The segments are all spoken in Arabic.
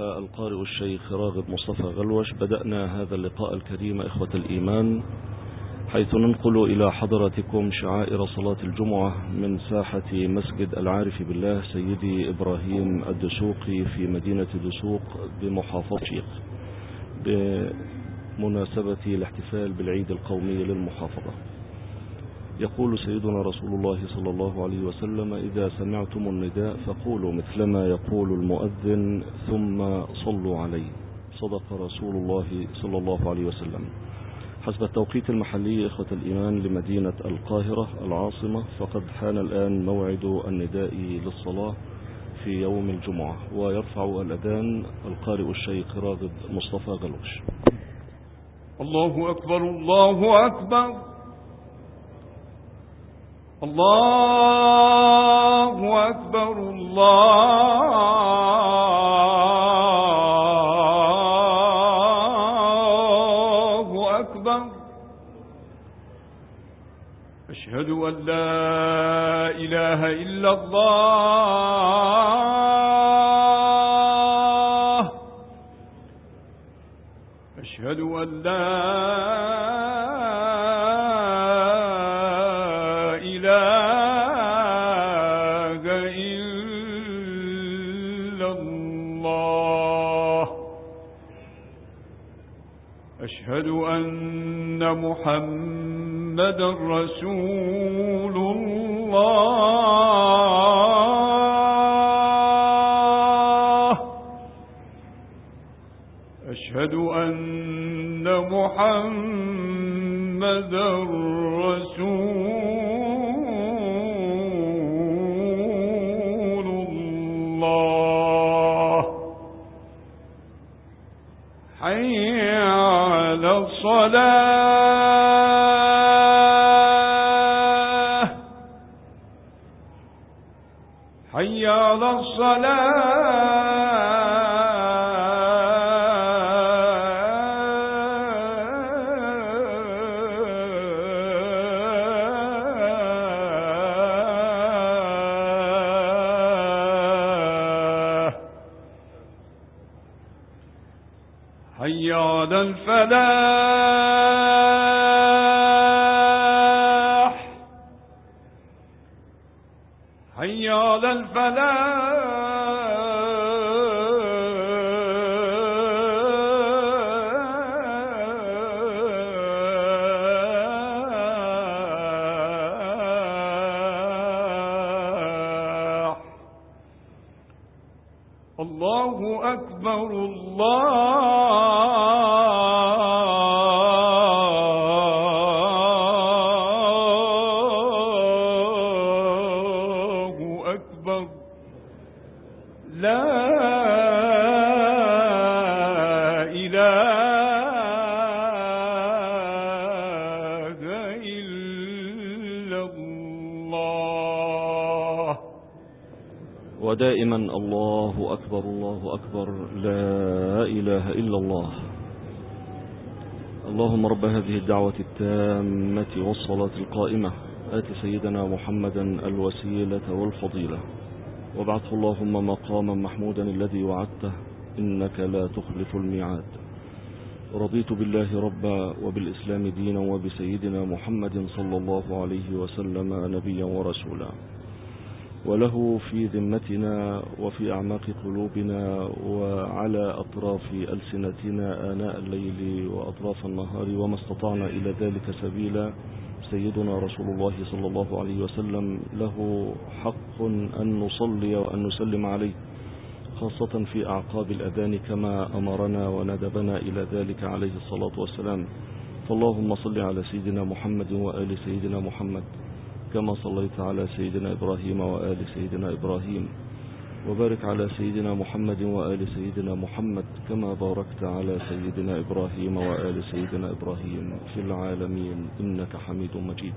قالها القارئ الشيخ راغب مصطفى غلوش. بدأنا هذا اللقاء الكريم إخوة الإيمان حيث ننقل إلى حضراتكم شعائر صلاة الجمعة من ساحة مسجد العارف بالله سيدي إبراهيم الدسوقي في مدينة دسوق بمحافظة شيخ بمناسبة الاحتفال بالعيد القومي للمحافظة. يقول سيدنا رسول الله صلى الله عليه وسلم: إذا سمعتم النداء فقولوا مثلما يقول المؤذن ثم صلوا عليه. صدق رسول الله صلى الله عليه وسلم. حسب التوقيت المحلي إخوة الإيمان لمدينة القاهرة العاصمة فقد حان الآن موعد النداء للصلاة في يوم الجمعة، ويرفع الأذان القارئ الشيخ راغب مصطفى غلوش. الله أكبر الله أكبر الله أكبر الله أكبر. أشهد أن لا إله إلا الله. أشهد أن لا أشهد أن محمدا رسول الله. أشهد أن محمدا رسول الله. حي على الصلاة. حي على الصلاة. حي على الفلاح. حي على الفلاح. الله أكبر الله أكبر. لا إله إلا الله. ودائما الله أكبر الله أكبر، لا إله إلا الله. اللهم رب هذه الدعوة التامة والصلاة القائمة آت سيدنا محمدا الوسيلة والفضيلة وابعثه اللهم مقاما محمودا الذي وعدته إنك لا تخلف الميعاد. رضيت بالله ربا وبالإسلام دينا وبسيدنا محمد صلى الله عليه وسلم نبيا ورسولا، وله في ذمتنا وفي أعماق قلوبنا وعلى أطراف ألسنتنا آناء الليل وأطراف النهار وما استطعنا إلى ذلك سبيلا سيدنا رسول الله صلى الله عليه وسلم. له حق أن نصلي وأن نسلم عليه، خاصة في أعقاب الأذان كما أمرنا وندبنا إلى ذلك عليه الصلاة والسلام. فاللهم صل على سيدنا محمد وآل سيدنا محمد كما صليت على سيدنا إبراهيم وآل سيدنا إبراهيم، وبارك على سيدنا محمد وآل سيدنا محمد كما باركت على سيدنا إبراهيم وآل سيدنا إبراهيم في العالمين إنك حميد مجيد.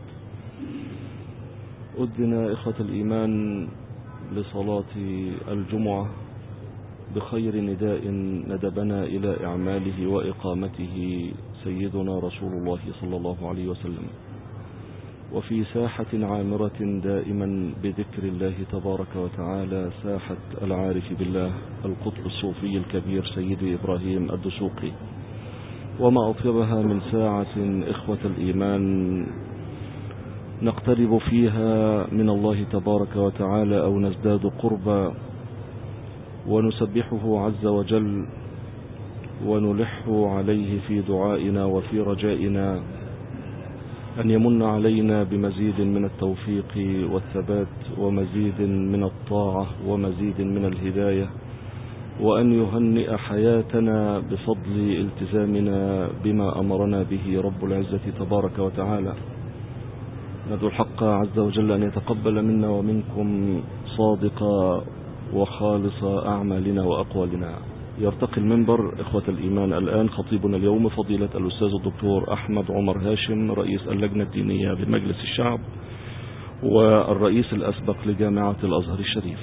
أذن إخوة الإيمان لصلاة الجمعة بخير نداء ندبنا إلى إعماله وإقامته سيدنا رسول الله صلى الله عليه وسلم. وفي ساحة عامرة دائما بذكر الله تبارك وتعالى، ساحة العارف بالله القطب الصوفي الكبير سيدي إبراهيم الدسوقي. وما أطيبها من ساعة إخوة الإيمان نقترب فيها من الله تبارك وتعالى أو نزداد قربا ونسبحه عز وجل ونلح عليه في دعائنا وفي رجائنا أن يمن علينا بمزيد من التوفيق والثبات ومزيد من الطاعة ومزيد من الهداية، وأن يهنئ حياتنا بفضل التزامنا بما أمرنا به رب العزة تبارك وتعالى. ندعو الحق عز وجل أن يتقبل منا ومنكم صادق وخالص أعمالنا وأقوالنا. يرتقي المنبر إخوة الإيمان الآن خطيبنا اليوم فضيلة الأستاذ الدكتور أحمد عمر هاشم، رئيس اللجنة الدينية بمجلس الشعب والرئيس الأسبق لجامعة الأزهر الشريف.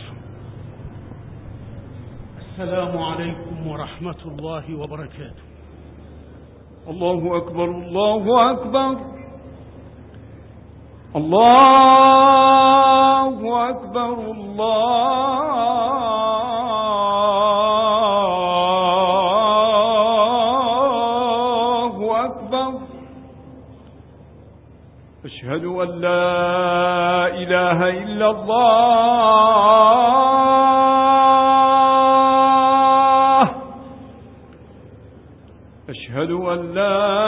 السلام عليكم ورحمة الله وبركاته. الله أكبر الله أكبر الله أكبر الله أكبر. أشهد أن لا إله إلا الله. أشهد أن لا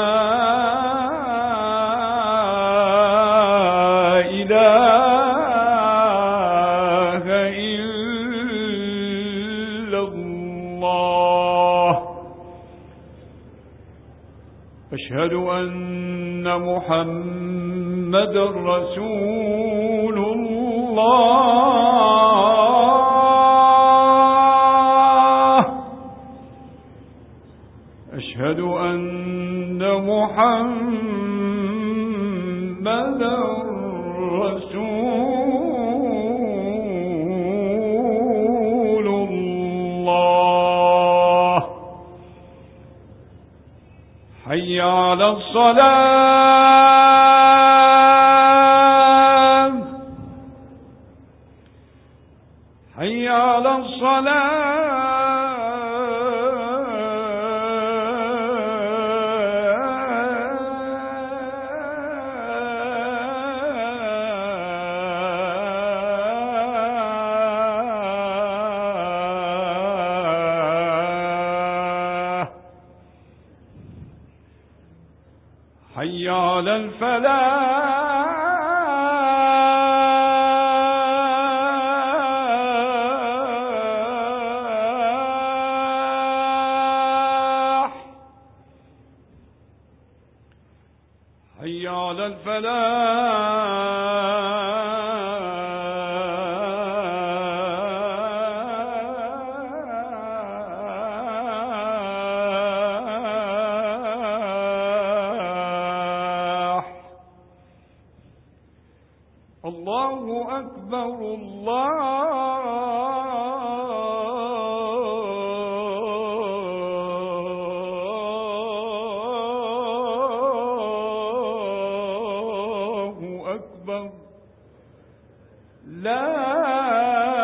إله إلا الله. أشهد أن محمدا رسول الله. أشهد أن محمدا رسول الله. حي على الصلاة. حي على الصلاة. حي على الفلاح. حي على الفلاح. الله أكبر الله أكبر. لا